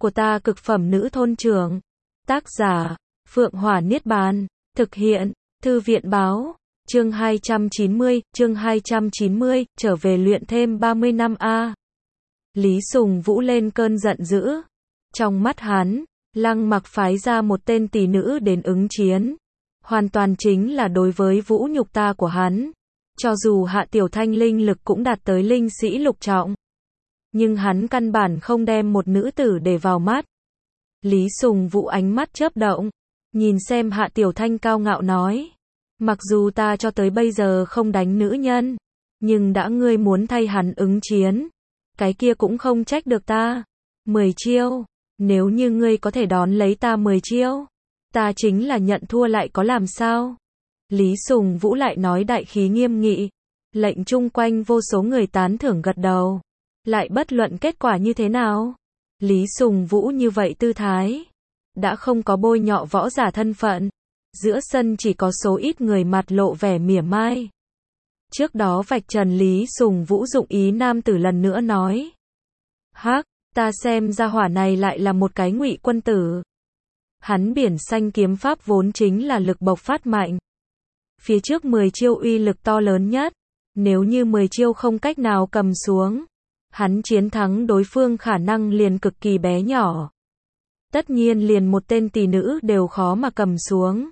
của ta cực phẩm nữ thôn trưởng. Tác giả, Phượng Hỏa Niết Bàn. Thực hiện, Thư viện báo. Chương 290, trở về luyện thêm 30 năm a. Lý Sùng Vũ lên cơn giận dữ. Trong mắt hắn, Lăng Mặc phái ra một tên tỷ nữ đến ứng chiến. Hoàn toàn chính là đối với vũ nhục ta của hắn. Cho dù Hạ Tiểu Thanh linh lực cũng đạt tới linh sĩ lục trọng. Nhưng hắn căn bản không đem một nữ tử để vào mắt. Lý Sùng Vũ ánh mắt chớp động. Nhìn xem Hạ Tiểu Thanh cao ngạo nói. Mặc dù ta cho tới bây giờ không đánh nữ nhân. Nhưng đã ngươi muốn thay hắn ứng chiến. Cái kia cũng không trách được ta. 10 chiêu. Nếu như ngươi có thể đón lấy ta 10 chiêu. Ta chính là nhận thua lại có làm sao. Lý Sùng Vũ lại nói đại khí nghiêm nghị. Lệnh chung quanh vô số người tán thưởng gật đầu. Lại bất luận kết quả như thế nào. Lý Sùng Vũ như vậy tư thái. Đã không có bôi nhọ võ giả thân phận. Giữa sân chỉ có số ít người mặt lộ vẻ mỉa mai. Trước đó vạch trần Lý Sùng Vũ dụng ý nam tử lần nữa nói. Hắc, ta xem ra hỏa này lại là một cái ngụy quân tử. Hắn biển xanh kiếm pháp vốn chính là lực bộc phát mạnh. Phía trước 10 chiêu uy lực to lớn nhất. Nếu như 10 chiêu không cách nào cầm xuống. Hắn chiến thắng đối phương khả năng liền cực kỳ bé nhỏ. Tất nhiên liền một tên tỷ nữ đều khó mà cầm xuống.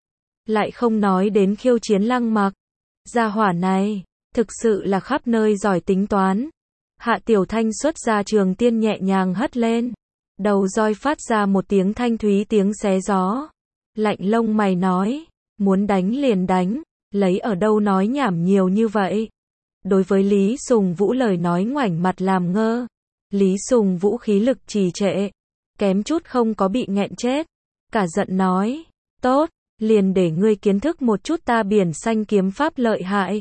Lại không nói đến khiêu chiến Lăng Mặc. Gia hỏa này, thực sự là khắp nơi giỏi tính toán. Hạ Tiểu Thanh xuất ra trường tiên nhẹ nhàng hất lên. Đầu roi phát ra một tiếng thanh thúy tiếng xé gió. Lạnh lông mày nói, muốn đánh liền đánh, lấy ở đâu nói nhảm nhiều như vậy. Đối với Lý Sùng Vũ lời nói ngoảnh mặt làm ngơ. Lý Sùng Vũ khí lực trì trệ. Kém chút không có bị nghẹn chết. Cả giận nói, tốt, liền để ngươi kiến thức một chút ta biển xanh kiếm pháp lợi hại.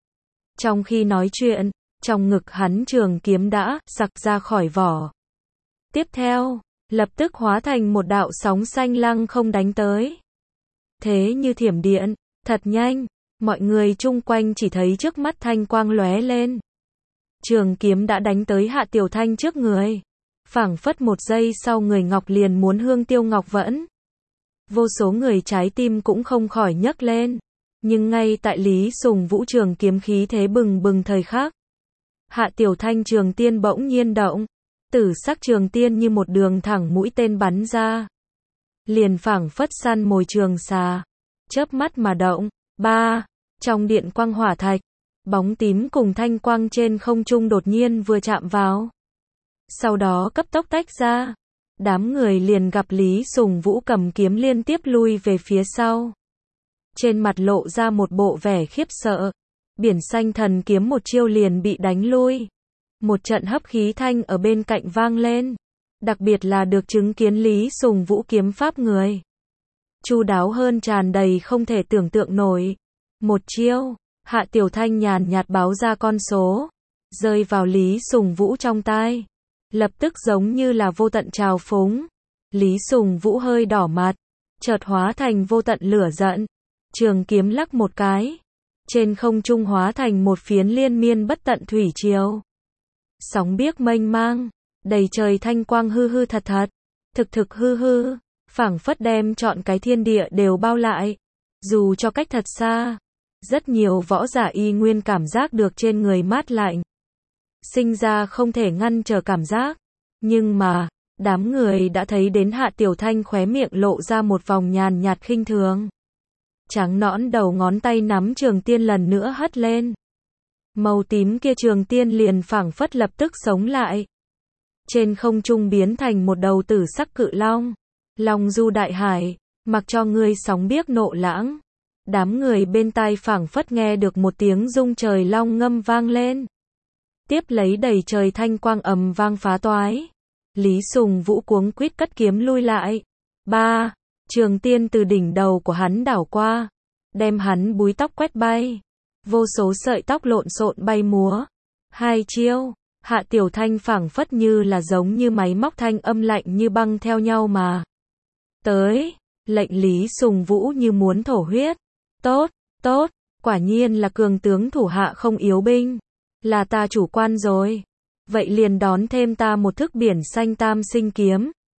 Trong khi nói chuyện, trong ngực hắn trường kiếm đã sặc ra khỏi vỏ. Tiếp theo, lập tức hóa thành một đạo sóng xanh lăng không đánh tới. Thế như thiểm điện, thật nhanh, mọi người chung quanh chỉ thấy trước mắt thanh quang lóe lên. Trường kiếm đã đánh tới Hạ Tiểu Thanh trước người. Phảng phất một giây sau người ngọc liền muốn hương tiêu ngọc vẫn. Vô số người trái tim cũng không khỏi nhấc lên. Nhưng ngay tại Lý Sùng Vũ trường kiếm khí thế bừng bừng thời khắc. Hạ Tiểu Thanh trường tiên bỗng nhiên động. Tử sắc trường tiên như một đường thẳng mũi tên bắn ra. Liền phảng phất săn mồi trường xà. Chớp mắt mà động. Trong điện quang hỏa thạch. Bóng tím cùng thanh quang trên không trung đột nhiên vừa chạm vào. Sau đó cấp tốc tách ra. Đám người liền gặp Lý Sùng Vũ cầm kiếm liên tiếp lui về phía sau. Trên mặt lộ ra một bộ vẻ khiếp sợ. Biển xanh thần kiếm một chiêu liền bị đánh lui. Một trận hấp khí thanh ở bên cạnh vang lên. Đặc biệt là được chứng kiến Lý Sùng Vũ kiếm pháp người. Chu đáo hơn tràn đầy không thể tưởng tượng nổi. Một chiêu, Hạ Tiểu Thanh nhàn nhạt báo ra con số. Rơi vào Lý Sùng Vũ trong tai. Lập tức giống như là vô tận trào phúng. Lý Sùng Vũ hơi đỏ mặt. Chợt hóa thành vô tận lửa giận. Trường kiếm lắc một cái. Trên không trung hóa thành một phiến liên miên bất tận thủy triều. Sóng biếc mênh mang. Đầy trời thanh quang hư hư thật thật. Thực hư hư. Phảng phất đem trọn cái thiên địa đều bao lại. Dù cho cách thật xa. Rất nhiều võ giả y nguyên cảm giác được trên người mát lạnh. Sinh ra không thể ngăn trở cảm giác. Nhưng mà, đám người đã thấy đến Hạ Tiểu Thanh khóe miệng lộ ra một vòng nhàn nhạt khinh thường. Trắng nõn đầu ngón tay nắm trường tiên lần nữa hất lên. Màu tím kia trường tiên liền phảng phất lập tức sống lại. Trên không trung biến thành một đầu tử sắc cự long. Long du đại hải, mặc cho ngươi sóng biếc nộ lãng. Đám người bên tai phảng phất nghe được một tiếng rung trời long ngâm vang lên. Tiếp lấy đầy trời thanh quang ầm vang phá toái. Lý Sùng Vũ cuống quýt cất kiếm lui lại. Trường tiên từ đỉnh đầu của hắn đảo qua. Đem hắn búi tóc quét bay. Vô số sợi tóc lộn xộn bay múa. 2 chiêu. Hạ Tiểu Thanh phảng phất như là giống như máy móc thanh âm lạnh như băng theo nhau mà. Tới. Lệnh Lý Sùng Vũ như muốn thổ huyết. Tốt. Quả nhiên là cường tướng thủ hạ không yếu binh. Là ta chủ quan rồi. Vậy liền đón thêm ta một thức biển xanh tam sinh kiếm.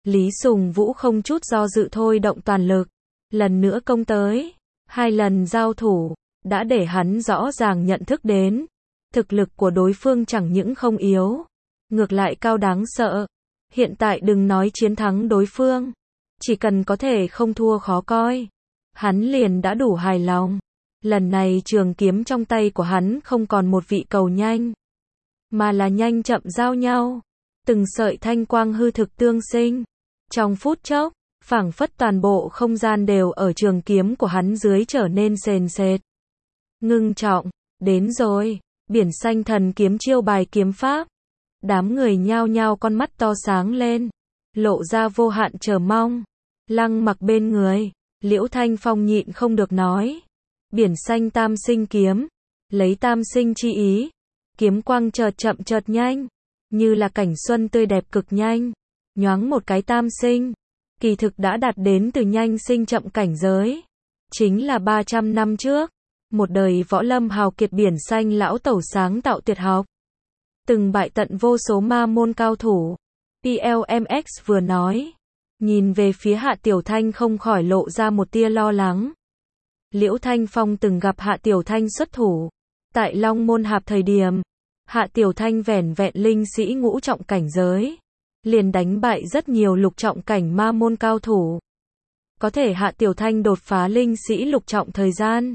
Lý Sùng Vũ không chút do dự thôi động toàn lực, lần nữa công tới. 2 lần giao thủ, đã để hắn rõ ràng nhận thức đến, thực lực của đối phương chẳng những không yếu, ngược lại cao đáng sợ. Hiện tại đừng nói chiến thắng đối phương, chỉ cần có thể không thua khó coi, hắn liền đã đủ hài lòng. Lần này trường kiếm trong tay của hắn không còn một vị cầu nhanh, mà là nhanh chậm giao nhau, từng sợi thanh quang hư thực tương sinh. Trong phút chốc, phảng phất toàn bộ không gian đều ở trường kiếm của hắn dưới trở nên sền sệt, ngưng trọng. Đến rồi, biển xanh thần kiếm chiêu bài kiếm pháp. Đám người nhao nhao con mắt to sáng lên, lộ ra vô hạn chờ mong. Lăng Mặc bên người, Liễu Thanh Phong nhịn không được nói, biển xanh tam sinh kiếm, lấy tam sinh chi ý, kiếm quang chợt chậm chợt nhanh, như là cảnh xuân tươi đẹp cực nhanh, nhoáng một cái tam sinh, kỳ thực đã đạt đến từ nhanh sinh chậm cảnh giới. Chính là 300 năm trước, một đời võ lâm hào kiệt biển xanh lão tẩu sáng tạo tuyệt học, từng bại tận vô số ma môn cao thủ. PLMX vừa nói, nhìn về phía Hạ Tiểu Thanh không khỏi lộ ra một tia lo lắng. Liễu Thanh Phong từng gặp Hạ Tiểu Thanh xuất thủ, tại Long Môn Hạp thời điểm, Hạ Tiểu Thanh vẻn vẹn linh sĩ ngũ trọng cảnh giới, liền đánh bại rất nhiều lục trọng cảnh ma môn cao thủ. Có thể Hạ Tiểu Thanh đột phá linh sĩ lục trọng thời gian,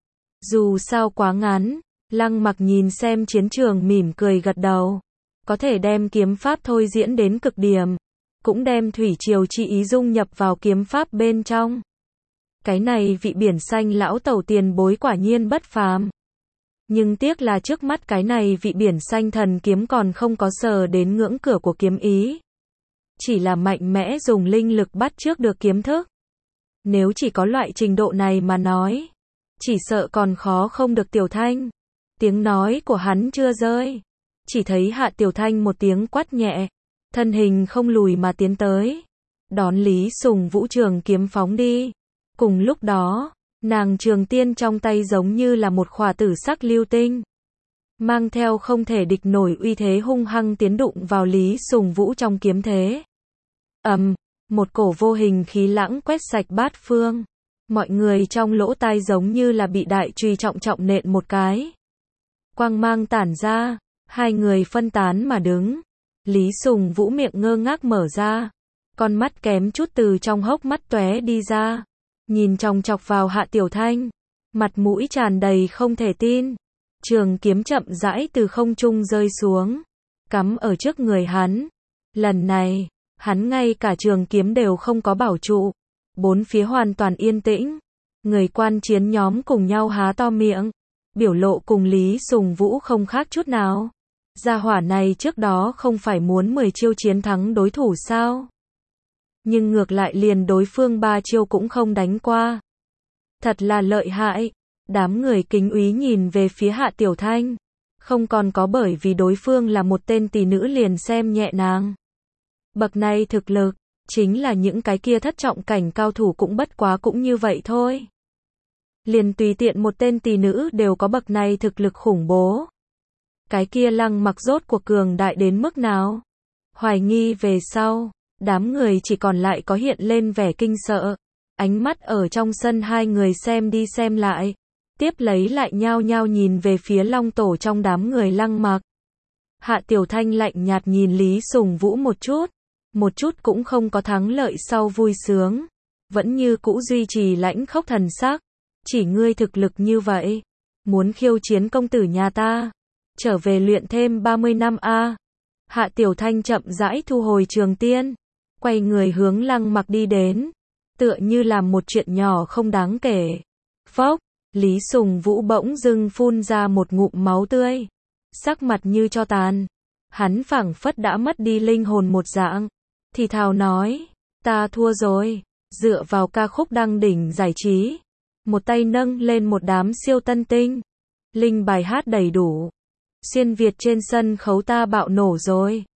dù sao quá ngắn. Lăng Mặc nhìn xem chiến trường mỉm cười gật đầu, có thể đem kiếm pháp thôi diễn đến cực điểm, cũng đem thủy triều chi ý dung nhập vào kiếm pháp bên trong. Cái này vị biển xanh lão tẩu tiền bối quả nhiên bất phàm. Nhưng tiếc là trước mắt cái này vị biển xanh thần kiếm còn không có sờ đến ngưỡng cửa của kiếm ý, chỉ là mạnh mẽ dùng linh lực bắt chước được kiếm thức. Nếu chỉ có loại trình độ này mà nói, chỉ sợ còn khó không được Tiểu Thanh. Tiếng nói của hắn chưa rơi, chỉ thấy Hạ Tiểu Thanh một tiếng quát nhẹ, thân hình không lùi mà tiến tới, đón Lý Sùng Vũ trường kiếm phóng đi. Cùng lúc đó, nàng trường tiên trong tay giống như là một khỏa tử sắc lưu tinh, mang theo không thể địch nổi uy thế hung hăng tiến đụng vào Lý Sùng Vũ trong kiếm thế. Một cổ vô hình khí lãng quét sạch bát phương, mọi người trong lỗ tai giống như là bị đại chùy trọng trọng nện một cái. Quang mang tản ra, hai người phân tán mà đứng. Lý Sùng Vũ miệng ngơ ngác mở ra, con mắt kém chút từ trong hốc mắt tóe đi ra, nhìn chòng chọc vào Hạ Tiểu Thanh, mặt mũi tràn đầy không thể tin. Trường kiếm chậm rãi từ không trung rơi xuống, cắm ở trước người hắn. Lần này, hắn ngay cả trường kiếm đều không có bảo trụ, bốn phía hoàn toàn yên tĩnh. Người quan chiến nhóm cùng nhau há to miệng, biểu lộ cùng Lý Sùng Vũ không khác chút nào. Gia hỏa này trước đó không phải muốn 10 chiêu chiến thắng đối thủ sao? Nhưng ngược lại liền đối phương 3 chiêu cũng không đánh qua. Thật là lợi hại. Đám người kính úy nhìn về phía Hạ Tiểu Thanh, không còn có bởi vì đối phương là một tên tỷ nữ liền xem nhẹ nàng. Bậc này thực lực, chính là những cái kia thất trọng cảnh cao thủ cũng bất quá cũng như vậy thôi. Liền tùy tiện một tên tỷ nữ đều có bậc này thực lực khủng bố. Cái kia Lăng Mặc rốt cuộc cường đại đến mức nào? Hoài nghi về sau, đám người chỉ còn lại có hiện lên vẻ kinh sợ. Ánh mắt ở trong sân hai người xem đi xem lại, tiếp lấy lại nhao nhao nhìn về phía Long Tổ trong đám người Lăng Mặc. Hạ Tiểu Thanh lạnh nhạt nhìn Lý Sùng Vũ một chút cũng không có thắng lợi sau vui sướng, vẫn như cũ duy trì lãnh khốc thần sắc. Chỉ ngươi thực lực như vậy, muốn khiêu chiến công tử nhà ta, trở về luyện thêm 30 năm a. Hạ Tiểu Thanh chậm rãi thu hồi trường tiên, quay người hướng Lăng Mặc đi đến, tựa như làm một chuyện nhỏ không đáng kể. Phốc, Lý Sùng Vũ bỗng dưng phun ra một ngụm máu tươi, sắc mặt như tro tàn. Hắn phảng phất đã mất đi linh hồn một dạng, thì thào nói, ta thua rồi. Dựa vào ca khúc đăng đỉnh giải trí, một tay nâng lên một đám siêu tân tinh, linh bài hát đầy đủ, xuyên Việt trên sân khấu ta bạo nổ rồi.